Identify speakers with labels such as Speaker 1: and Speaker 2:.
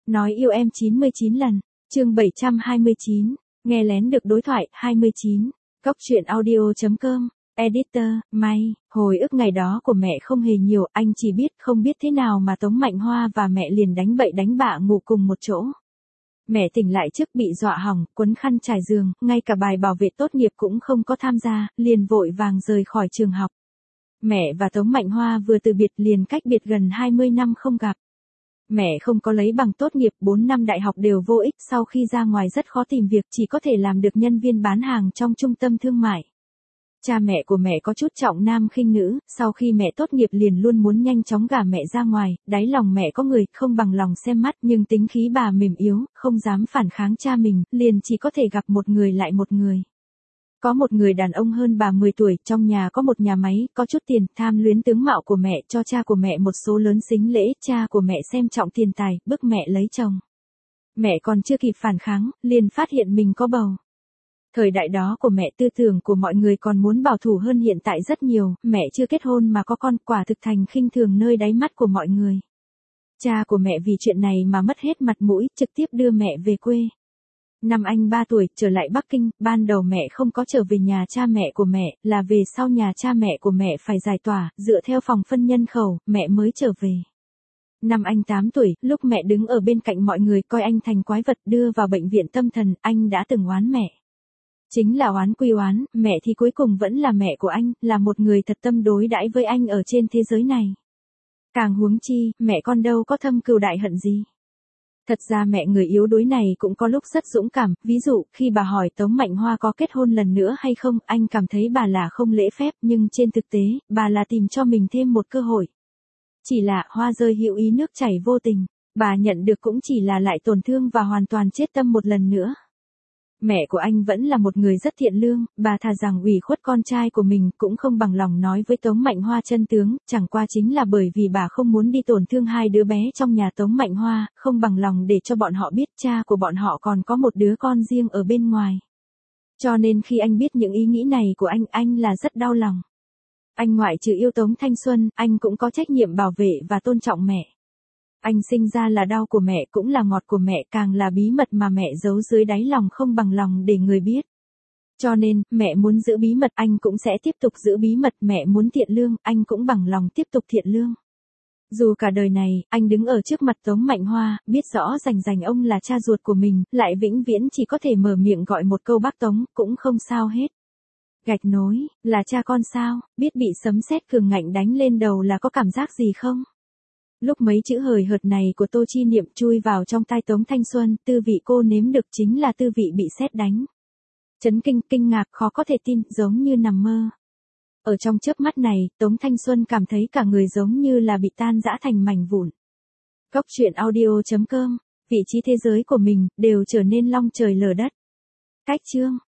Speaker 1: Nói yêu em 99 lần, chương 729, nghe lén được đối thoại 29, Cóc truyện audio.com, editor, May, hồi ức ngày đó của mẹ không hề nhiều, anh chỉ biết không biết thế nào mà Tống Mạnh Hoa và mẹ liền đánh bậy đánh bạ ngủ cùng một chỗ. Mẹ tỉnh lại trước bị dọa hỏng, quấn khăn trải giường, ngay cả bài bảo vệ tốt nghiệp cũng không có tham gia, liền vội vàng rời khỏi trường học. Mẹ và Tống Mạnh Hoa vừa từ biệt liền cách biệt gần 20 năm không gặp. Mẹ không có lấy bằng tốt nghiệp, 4 năm đại học đều vô ích, sau khi ra ngoài rất khó tìm việc, chỉ có thể làm được nhân viên bán hàng trong trung tâm thương mại. Cha mẹ của mẹ có chút trọng nam khinh nữ, sau khi mẹ tốt nghiệp liền luôn muốn nhanh chóng gả mẹ ra ngoài, đáy lòng mẹ có người, không bằng lòng xem mắt, nhưng tính khí bà mềm yếu, không dám phản kháng cha mình, liền chỉ có thể gặp một người lại một người. Có một người đàn ông hơn bà 10 tuổi, trong nhà có một nhà máy, có chút tiền, tham luyến tướng mạo của mẹ, cho cha của mẹ một số lớn sính lễ, cha của mẹ xem trọng tiền tài, bức mẹ lấy chồng. Mẹ còn chưa kịp phản kháng, liền phát hiện mình có bầu. Thời đại đó của mẹ, tư tưởng của mọi người còn muốn bảo thủ hơn hiện tại rất nhiều, mẹ chưa kết hôn mà có con, quả thực thành khinh thường nơi đáy mắt của mọi người. Cha của mẹ vì chuyện này mà mất hết mặt mũi, trực tiếp đưa mẹ về quê. Năm anh 3 tuổi, trở lại Bắc Kinh, ban đầu mẹ không có trở về nhà cha mẹ của mẹ, là về sau nhà cha mẹ của mẹ phải giải tỏa, dựa theo phòng phân nhân khẩu, mẹ mới trở về. Năm anh 8 tuổi, lúc mẹ đứng ở bên cạnh mọi người coi anh thành quái vật đưa vào bệnh viện tâm thần, anh đã từng oán mẹ. Chính là oán quy oán, mẹ thì cuối cùng vẫn là mẹ của anh, là một người thật tâm đối đãi với anh ở trên thế giới này. Càng huống chi, mẹ con đâu có thâm cừu đại hận gì. Thật ra mẹ người yếu đuối này cũng có lúc rất dũng cảm, ví dụ, khi bà hỏi Tống Mạnh Hoa có kết hôn lần nữa hay không, anh cảm thấy bà là không lễ phép, nhưng trên thực tế, bà là tìm cho mình thêm một cơ hội. Chỉ là, hoa rơi hữu ý nước chảy vô tình, bà nhận được cũng chỉ là lại tổn thương và hoàn toàn chết tâm một lần nữa. Mẹ của anh vẫn là một người rất thiện lương, bà thà rằng ủy khuất con trai của mình cũng không bằng lòng nói với Tống Mạnh Hoa chân tướng, chẳng qua chính là bởi vì bà không muốn đi tổn thương hai đứa bé trong nhà Tống Mạnh Hoa, không bằng lòng để cho bọn họ biết cha của bọn họ còn có một đứa con riêng ở bên ngoài. Cho nên khi anh biết những ý nghĩ này của anh là rất đau lòng. Anh ngoại trừ yêu Tống thanh xuân, anh cũng có trách nhiệm bảo vệ và tôn trọng mẹ. Anh sinh ra là đau của mẹ cũng là ngọt của mẹ, càng là bí mật mà mẹ giấu dưới đáy lòng không bằng lòng để người biết. Cho nên, mẹ muốn giữ bí mật, anh cũng sẽ tiếp tục giữ bí mật, mẹ muốn thiện lương, anh cũng bằng lòng tiếp tục thiện lương. Dù cả đời này, anh đứng ở trước mặt Tống Mạnh Hoa, biết rõ rành ông là cha ruột của mình, lại vĩnh viễn chỉ có thể mở miệng gọi một câu bác Tống, cũng không sao hết. Gạch nối, là cha con sao, biết bị sấm sét cường ngạnh đánh lên đầu là có cảm giác gì không? Lúc mấy chữ hời hợt này của Tô Chi Niệm chui vào trong tai Tống Thanh Xuân, tư vị cô nếm được chính là tư vị bị sét đánh. Chấn kinh, kinh ngạc, khó có thể tin, giống như nằm mơ. Ở trong chớp mắt này, Tống Thanh Xuân cảm thấy cả người giống như là bị tan rã thành mảnh vụn. Cóc truyện audio.com, vị trí thế giới của mình, đều trở nên long trời lở đất. Cách chương.